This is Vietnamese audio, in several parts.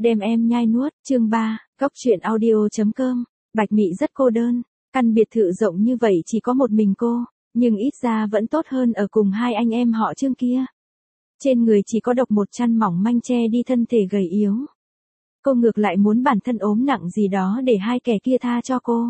đem em nhai nuốt, chương 3, Cóc truyện audio.com, Bạch Mị rất cô đơn, căn biệt thự rộng như vậy chỉ có một mình cô, nhưng ít ra vẫn tốt hơn ở cùng hai anh em họ Trương kia. Trên người chỉ có độc một chăn mỏng manh che đi thân thể gầy yếu. Cô ngược lại muốn bản thân ốm nặng gì đó để hai kẻ kia tha cho cô.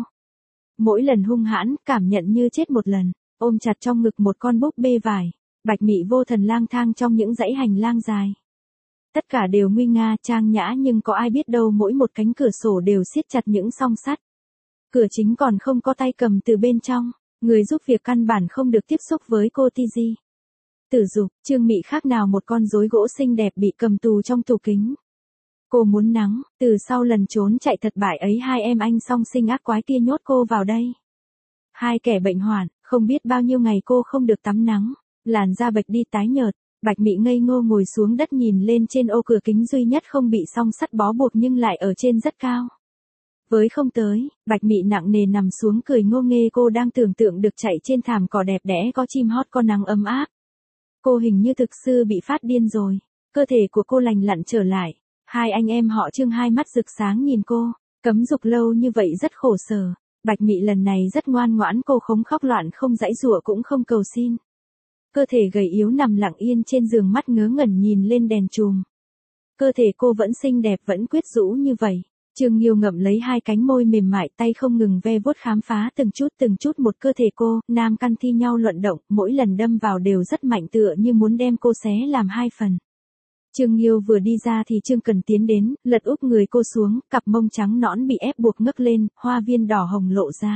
Mỗi lần hung hãn, cảm nhận như chết một lần, ôm chặt trong ngực một con búp bê vải, Bạch Mị vô thần lang thang trong những dãy hành lang dài. Tất cả đều nguy nga trang nhã nhưng có ai biết đâu mỗi một cánh cửa sổ đều siết chặt những song sắt. Cửa chính còn không có tay cầm từ bên trong, người giúp việc căn bản không được tiếp xúc với cô Tiji. Tử Dục, Trương Mị khác nào một con rối gỗ xinh đẹp bị cầm tù trong tủ kính. Cô muốn nắng, từ sau lần trốn chạy thất bại ấy hai em anh song sinh ác quái kia nhốt cô vào đây. Hai kẻ bệnh hoạn, không biết bao nhiêu ngày cô không được tắm nắng, làn da bệch đi tái nhợt, Bạch Mị ngây ngô ngồi xuống đất nhìn lên trên ô cửa kính duy nhất không bị song sắt bó buộc nhưng lại ở trên rất cao. Với không tới, Bạch Mị nặng nề nằm xuống cười ngô nghê, cô đang tưởng tượng được chạy trên thảm cỏ đẹp đẽ có chim hót có nắng ấm áp. Cô hình như thực sự bị phát điên rồi, cơ thể của cô lành lặn trở lại. Hai anh em họ Trương hai mắt rực sáng nhìn cô, cấm dục lâu như vậy rất khổ sở. Bạch Mị lần này rất ngoan ngoãn, cô không khóc loạn không giãy giụa cũng không cầu xin. Cơ thể gầy yếu nằm lặng yên trên giường mắt ngớ ngẩn nhìn lên đèn chùm. Cơ thể cô vẫn xinh đẹp vẫn quyết rũ như vậy. Trương Nghiêu ngậm lấy hai cánh môi mềm mại tay không ngừng ve vuốt khám phá từng chút một cơ thể cô, nam căn thi nhau luận động, mỗi lần đâm vào đều rất mạnh tựa như muốn đem cô xé làm hai phần. Trương Nghiêu vừa đi ra thì Trương Cần tiến đến, lật úp người cô xuống, cặp mông trắng nõn bị ép buộc ngấc lên, hoa viên đỏ hồng lộ ra.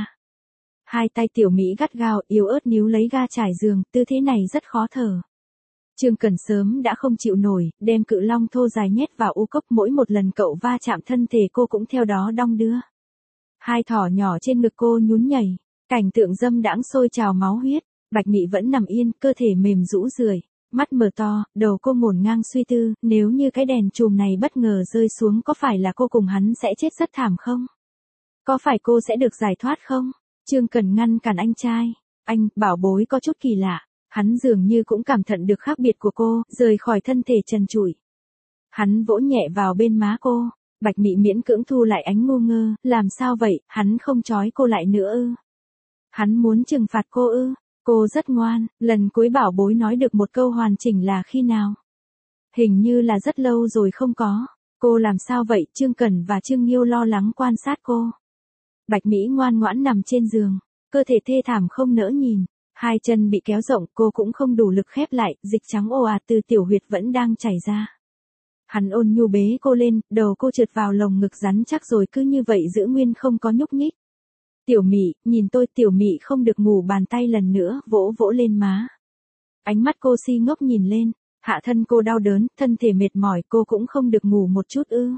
Hai tay Tiểu Mỹ gắt gao, yếu ớt níu lấy ga trải giường, tư thế này rất khó thở. Trương Cần sớm đã không chịu nổi, đem cự long thô dài nhét vào u cốc, mỗi một lần cậu va chạm thân thể cô cũng theo đó đong đưa. Hai thỏ nhỏ trên ngực cô nhún nhảy, cảnh tượng dâm đãng sôi trào máu huyết, Bạch Mị vẫn nằm yên, cơ thể mềm rũ rượi, mắt mở to, đầu cô ngổn ngang suy tư, nếu như cái đèn chùm này bất ngờ rơi xuống có phải là cô cùng hắn sẽ chết rất thảm không? Có phải cô sẽ được giải thoát không? Trương Cần ngăn cản anh trai, anh, bảo bối có chút kỳ lạ. Hắn dường như cũng cảm nhận được khác biệt của cô, rời khỏi thân thể trần trụi. Hắn vỗ nhẹ vào bên má cô, Bạch Mị miễn cưỡng thu lại ánh ngu ngơ, làm sao vậy, hắn không trói cô lại nữa ư? Hắn muốn trừng phạt cô ư? Cô rất ngoan, lần cuối bảo bối nói được một câu hoàn chỉnh là khi nào? Hình như là rất lâu rồi không có. Cô làm sao vậy? Trương Cẩn và Trương Nghiêu lo lắng quan sát cô. Bạch Mỹ ngoan ngoãn nằm trên giường, cơ thể thê thảm không nỡ nhìn. Hai chân bị kéo rộng, cô cũng không đủ lực khép lại, dịch trắng ồ ạt từ tiểu huyệt vẫn đang chảy ra. Hắn ôn nhu bế cô lên, đầu cô trượt vào lồng ngực rắn chắc rồi cứ như vậy giữ nguyên không có nhúc nhích. Tiểu Mị, nhìn tôi, Tiểu Mị không được ngủ, bàn tay lần nữa vỗ vỗ lên má. Ánh mắt cô si ngốc nhìn lên, hạ thân cô đau đớn, thân thể mệt mỏi, cô cũng không được ngủ một chút ư?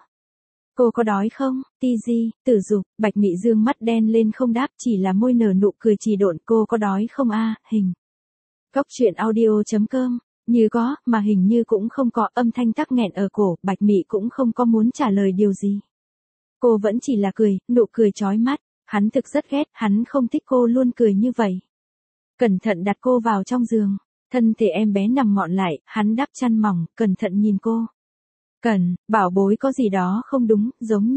Cô có đói không? Tiji, Tử Dục, Bạch Mị dương mắt đen lên không đáp, chỉ là môi nở nụ cười trì độn. Cô có đói không a? Hình. Cóc truyện audio.com, như có, mà hình như cũng không có, âm thanh tắc nghẹn ở cổ, Bạch Mị cũng không có muốn trả lời điều gì. Cô vẫn chỉ là cười, nụ cười chói mắt, hắn thực rất ghét, hắn không thích cô luôn cười như vậy. Cẩn thận đặt cô vào trong giường, thân thể em bé nằm ngọn lại, hắn đắp chăn mỏng, cẩn thận nhìn cô. Cần, bảo bối có gì đó không đúng,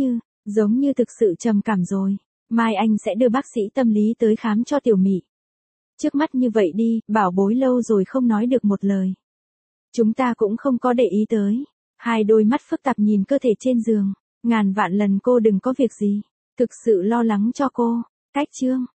giống như thực sự trầm cảm rồi. Mai anh sẽ đưa bác sĩ tâm lý tới khám cho Tiểu Mị. Trước mắt như vậy đi, bảo bối lâu rồi không nói được một lời. Chúng ta cũng không có để ý tới. Hai đôi mắt phức tạp nhìn cơ thể trên giường. Ngàn vạn lần cô đừng có việc gì. Thực sự lo lắng cho cô. Cách chương.